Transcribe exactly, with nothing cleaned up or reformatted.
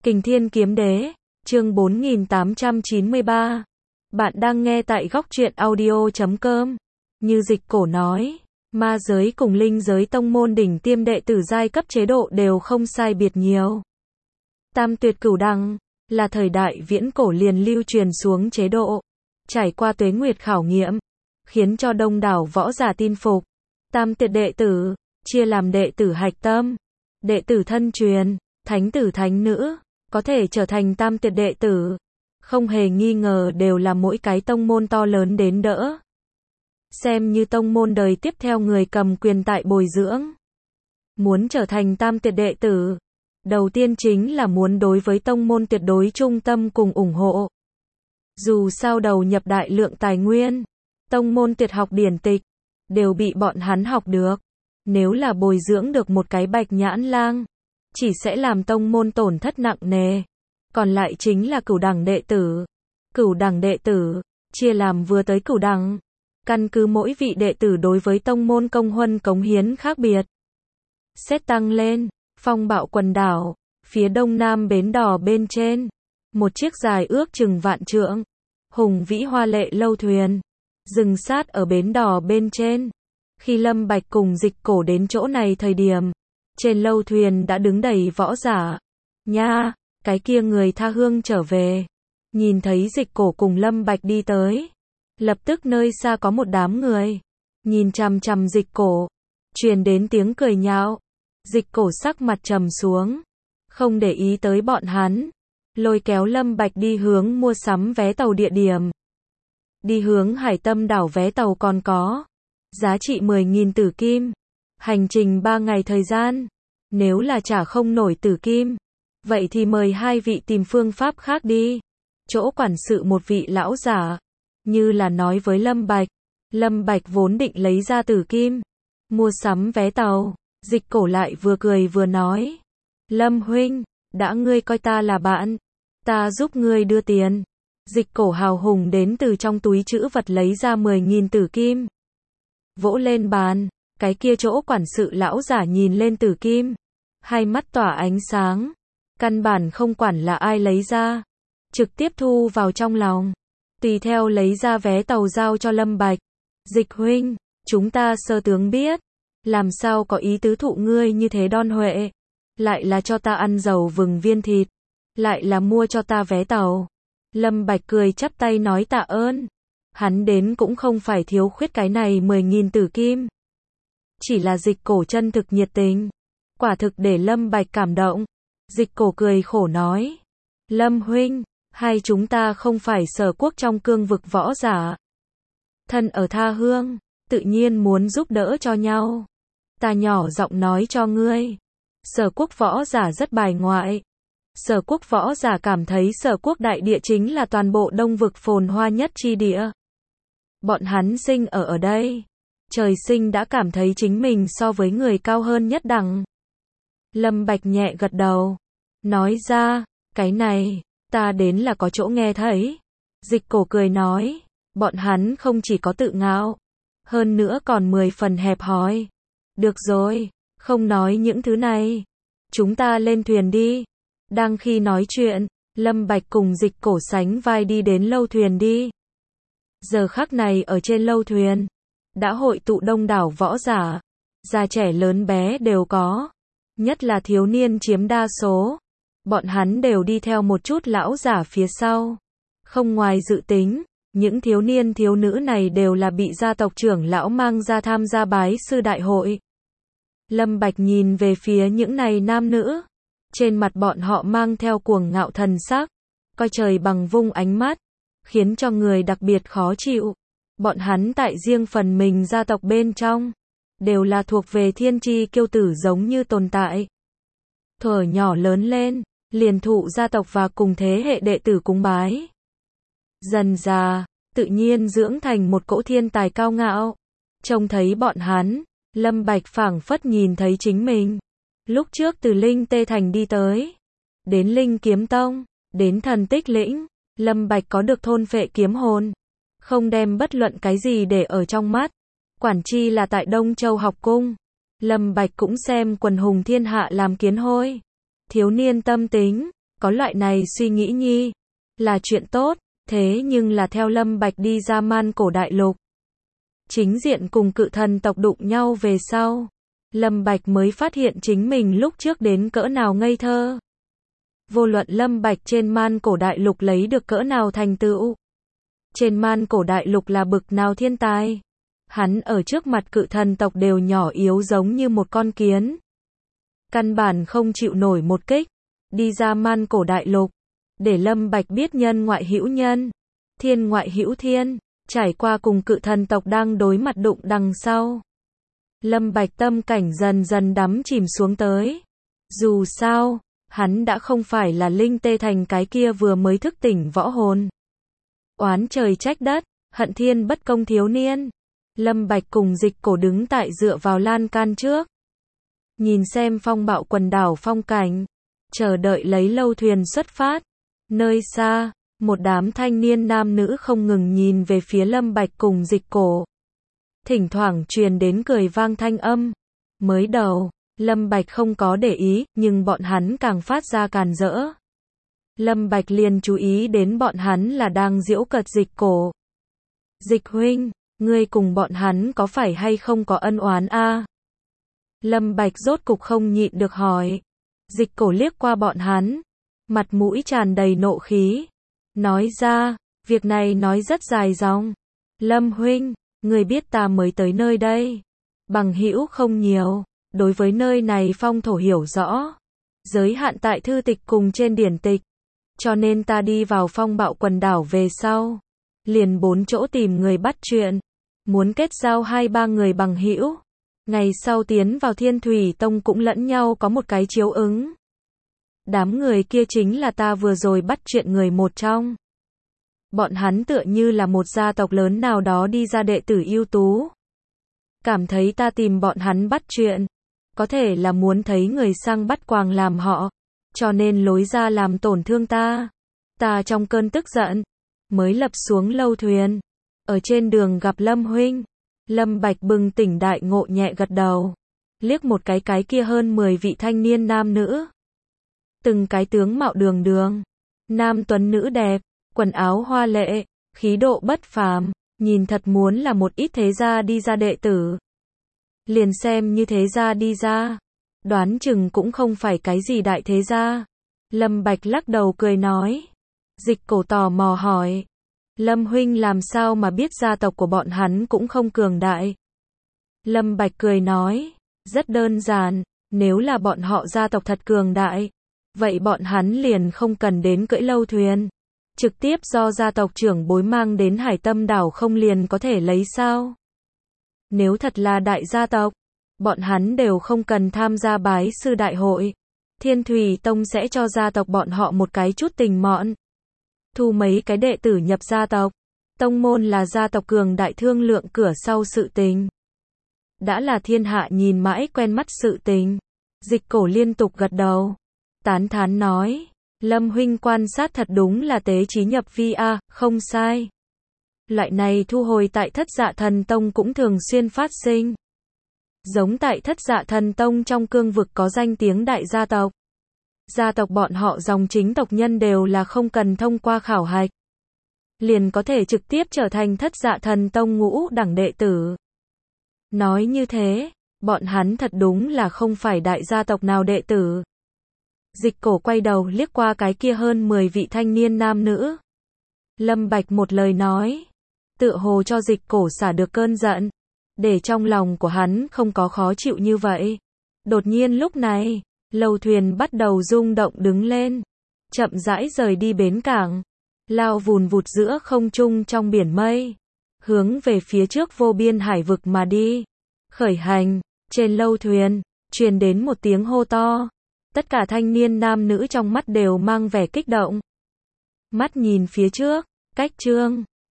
Kình Thiên Kiếm Đế, chương bốn nghìn tám trăm chín mươi ba. Bạn đang nghe tại góc truyện audio chấm com. Như Dịch Cổ nói, ma giới cùng linh giới tông môn đỉnh tiêm đệ tử giai cấp chế độ đều không sai biệt nhiều. Tam tuyệt cửu đăng, là thời đại viễn cổ liền lưu truyền xuống chế độ, trải qua tuế nguyệt khảo nghiệm, khiến cho đông đảo võ giả tin phục. Tam tuyệt đệ tử, chia làm đệ tử hạch tâm, đệ tử thân truyền, thánh tử thánh nữ, có thể trở thành tam tuyệt đệ tử. Không hề nghi ngờ đều là mỗi cái tông môn to lớn đến đỡ. Xem như tông môn đời tiếp theo người cầm quyền tại bồi dưỡng. Muốn trở thành tam tuyệt đệ tử, đầu tiên chính là muốn đối với tông môn tuyệt đối trung tâm cùng ủng hộ. Dù sao đầu nhập đại lượng tài nguyên, tông môn tuyệt học điển tịch, đều bị bọn hắn học được. Nếu là bồi dưỡng được một cái bạch nhãn lang, chỉ sẽ làm tông môn tổn thất nặng nề. Còn lại chính là cửu đẳng đệ tử. Cửu đẳng đệ tử, chia làm vừa tới cửu đẳng. Căn cứ mỗi vị đệ tử đối với tông môn công huân cống hiến khác biệt. Xét tăng lên, phong bạo quần đảo, phía đông nam bến đò bên trên. Một chiếc dài ước chừng vạn trượng, hùng vĩ hoa lệ lâu thuyền, dừng sát ở bến đò bên trên. Khi Lâm Bạch cùng Dịch Cổ đến chỗ này thời điểm, trên lâu thuyền đã đứng đầy võ giả. Nha, cái kia người tha hương trở về. Nhìn thấy Dịch Cổ cùng Lâm Bạch đi tới, lập tức nơi xa có một đám người nhìn chằm chằm Dịch Cổ, truyền đến tiếng cười nhạo. Dịch Cổ sắc mặt trầm xuống, không để ý tới bọn hắn, lôi kéo Lâm Bạch đi hướng mua sắm vé tàu địa điểm. Đi hướng Hải Tâm đảo vé tàu còn có giá trị mười nghìn tử kim, hành trình ba ngày thời gian. Nếu là trả không nổi tử kim, vậy thì mời hai vị tìm phương pháp khác đi. Chỗ quản sự một vị lão giả, như là nói với Lâm Bạch. Lâm Bạch vốn định lấy ra tử kim, mua sắm vé tàu. Dịch Cổ lại vừa cười vừa nói. Lâm huynh, đã ngươi coi ta là bạn, ta giúp ngươi đưa tiền. Dịch Cổ hào hùng đến từ trong túi trữ vật lấy ra mười nghìn tử kim. Vỗ lên bàn, cái kia chỗ quản sự lão giả nhìn lên tử kim, hai mắt tỏa ánh sáng, căn bản không quản là ai lấy ra, trực tiếp thu vào trong lòng, tùy theo lấy ra vé tàu giao cho Lâm Bạch. Dịch huynh, chúng ta sơ tướng biết, làm sao có ý tứ thụ ngươi như thế đon huệ, lại là cho ta ăn dầu vừng viên thịt, lại là mua cho ta vé tàu. Lâm Bạch cười chắp tay nói tạ ơn. Hắn đến cũng không phải thiếu khuyết cái này mười nghìn tử kim, chỉ là Dịch Cổ chân thực nhiệt tình, quả thực để Lâm Bạch cảm động. Dịch Cổ cười khổ nói, Lâm huynh, hai chúng ta không phải Sở quốc trong cương vực võ giả, thân ở tha hương, tự nhiên muốn giúp đỡ cho nhau. Ta nhỏ giọng nói cho ngươi, Sở quốc võ giả rất bài ngoại. Sở quốc võ giả cảm thấy Sở quốc đại địa chính là toàn bộ đông vực phồn hoa nhất chi địa. Bọn hắn sinh ở ở đây, trời sinh đã cảm thấy chính mình so với người cao hơn nhất đẳng. Lâm Bạch nhẹ gật đầu, nói ra, cái này, ta đến là có chỗ nghe thấy. Dịch Cổ cười nói, bọn hắn không chỉ có tự ngạo, hơn nữa còn mười phần hẹp hòi. Được rồi, không nói những thứ này, chúng ta lên thuyền đi. Đang khi nói chuyện, Lâm Bạch cùng Dịch Cổ sánh vai đi đến lâu thuyền đi. Giờ khắc này ở trên lâu thuyền, đã hội tụ đông đảo võ giả, già trẻ lớn bé đều có, nhất là thiếu niên chiếm đa số. Bọn hắn đều đi theo một chút lão giả phía sau. Không ngoài dự tính, những thiếu niên thiếu nữ này đều là bị gia tộc trưởng lão mang ra tham gia bái sư đại hội. Lâm Bạch nhìn về phía những này nam nữ, trên mặt bọn họ mang theo cuồng ngạo thần sắc, coi trời bằng vung ánh mắt, khiến cho người đặc biệt khó chịu. Bọn hắn tại riêng phần mình gia tộc bên trong, đều là thuộc về thiên chi kiêu tử giống như tồn tại. Thuở nhỏ lớn lên, liền thụ gia tộc và cùng thế hệ đệ tử cúng bái. Dần già, tự nhiên dưỡng thành một cỗ thiên tài cao ngạo. Trông thấy bọn hắn, Lâm Bạch phảng phất nhìn thấy chính mình. Lúc trước từ Linh Tê Thành đi tới, đến Linh Kiếm Tông, đến Thần Tích Lĩnh, Lâm Bạch có được thôn phệ kiếm hồn, không đem bất luận cái gì để ở trong mắt. Quản chi là tại Đông Châu học cung, Lâm Bạch cũng xem quần hùng thiên hạ làm kiến hôi. Thiếu niên tâm tính, có loại này suy nghĩ nhi, là chuyện tốt, thế nhưng là theo Lâm Bạch đi ra man cổ đại lục, chính diện cùng cự thần tộc đụng nhau về sau, Lâm Bạch mới phát hiện chính mình lúc trước đến cỡ nào ngây thơ. Vô luận Lâm Bạch trên man cổ đại lục lấy được cỡ nào thành tựu, trên man cổ đại lục là bực nào thiên tài, hắn ở trước mặt cự thần tộc đều nhỏ yếu giống như một con kiến. Căn bản không chịu nổi một kích, đi ra man cổ đại lục, để Lâm Bạch biết nhân ngoại hữu nhân, thiên ngoại hữu thiên, trải qua cùng cự thần tộc đang đối mặt đụng đằng sau. Lâm Bạch tâm cảnh dần dần đắm chìm xuống tới. Dù sao, hắn đã không phải là Linh Tê Thành cái kia vừa mới thức tỉnh võ hồn. Oán trời trách đất, hận thiên bất công thiếu niên. Lâm Bạch cùng Dịch Cổ đứng tại dựa vào lan can trước. Nhìn xem phong bạo quần đảo phong cảnh, chờ đợi lấy lâu thuyền xuất phát. Nơi xa, một đám thanh niên nam nữ không ngừng nhìn về phía Lâm Bạch cùng Dịch Cổ. Thỉnh thoảng truyền đến cười vang thanh âm. Mới đầu, Lâm Bạch không có để ý, nhưng bọn hắn càng phát ra càn rỡ. Lâm Bạch liền chú ý đến bọn hắn là đang giễu cợt Dịch Cổ. Dịch huynh, ngươi cùng bọn hắn có phải hay không có ân oán a? Lâm Bạch rốt cục không nhịn được hỏi. Dịch Cổ liếc qua bọn hắn, mặt mũi tràn đầy nộ khí. Nói ra, việc này nói rất dài dòng. Lâm huynh, người biết ta mới tới nơi đây. Bằng hữu không nhiều, đối với nơi này phong thổ hiểu rõ. Giới hạn tại thư tịch cùng trên điển tịch. Cho nên ta đi vào phong bạo quần đảo về sau. Liền bốn chỗ tìm người bắt chuyện. Muốn kết giao hai ba người bằng hữu. Ngày sau tiến vào Thiên Thủy Tông cũng lẫn nhau có một cái chiếu ứng. Đám người kia chính là ta vừa rồi bắt chuyện người một trong. Bọn hắn tựa như là một gia tộc lớn nào đó đi ra đệ tử ưu tú. Cảm thấy ta tìm bọn hắn bắt chuyện. Có thể là muốn thấy người sang bắt quàng làm họ. Cho nên lối ra làm tổn thương ta. Ta trong cơn tức giận. Mới lập xuống lâu thuyền. Ở trên đường gặp Lâm huynh. Lâm Bạch bừng tỉnh đại ngộ nhẹ gật đầu. Liếc một cái cái kia hơn mười vị thanh niên nam nữ. Từng cái tướng mạo đường đường. Nam tuấn nữ đẹp. Quần áo hoa lệ. Khí độ bất phàm. Nhìn thật muốn là một ít thế gia đi ra đệ tử. Liền xem như thế gia đi ra. Đoán chừng cũng không phải cái gì đại thế gia. Lâm Bạch lắc đầu cười nói. Dịch Cổ tò mò hỏi. Lâm huynh làm sao mà biết gia tộc của bọn hắn cũng không cường đại. Lâm Bạch cười nói. Rất đơn giản. Nếu là bọn họ gia tộc thật cường đại. Vậy bọn hắn liền không cần đến cưỡi lâu thuyền. Trực tiếp do gia tộc trưởng bối mang đến Hải Tâm đảo không liền có thể lấy sao. Nếu thật là đại gia tộc. Bọn hắn đều không cần tham gia bái sư đại hội. Thiên Thủy Tông sẽ cho gia tộc bọn họ một cái chút tình mọn. Thu mấy cái đệ tử nhập gia tộc. Tông môn là gia tộc cường đại thương lượng cửa sau sự tình. Đã là thiên hạ nhìn mãi quen mắt sự tình. Dịch Cổ liên tục gật đầu. Tán thán nói. Lâm huynh quan sát thật đúng là tế trí nhập vi a, không sai. Loại này thu hồi tại Thất Dạ Thần Tông cũng thường xuyên phát sinh. Giống tại Thất Dạ Thần Tông trong cương vực có danh tiếng đại gia tộc. Gia tộc bọn họ dòng chính tộc nhân đều là không cần thông qua khảo hạch. Liền có thể trực tiếp trở thành Thất Dạ Thần Tông ngũ đẳng đệ tử. Nói như thế, bọn hắn thật đúng là không phải đại gia tộc nào đệ tử. Dịch Cổ quay đầu liếc qua cái kia hơn mười vị thanh niên nam nữ. Lâm Bạch một lời nói. Tựa hồ cho Dịch Cổ xả được cơn giận. Để trong lòng của hắn không có khó chịu như vậy. Đột nhiên lúc này, lâu thuyền bắt đầu rung động đứng lên. Chậm rãi rời đi bến cảng. Lao vùn vụt giữa không trung trong biển mây. Hướng về phía trước vô biên hải vực mà đi. Khởi hành, trên lâu thuyền, truyền đến một tiếng hô to. Tất cả thanh niên nam nữ trong mắt đều mang vẻ kích động. Mắt nhìn phía trước, cách chương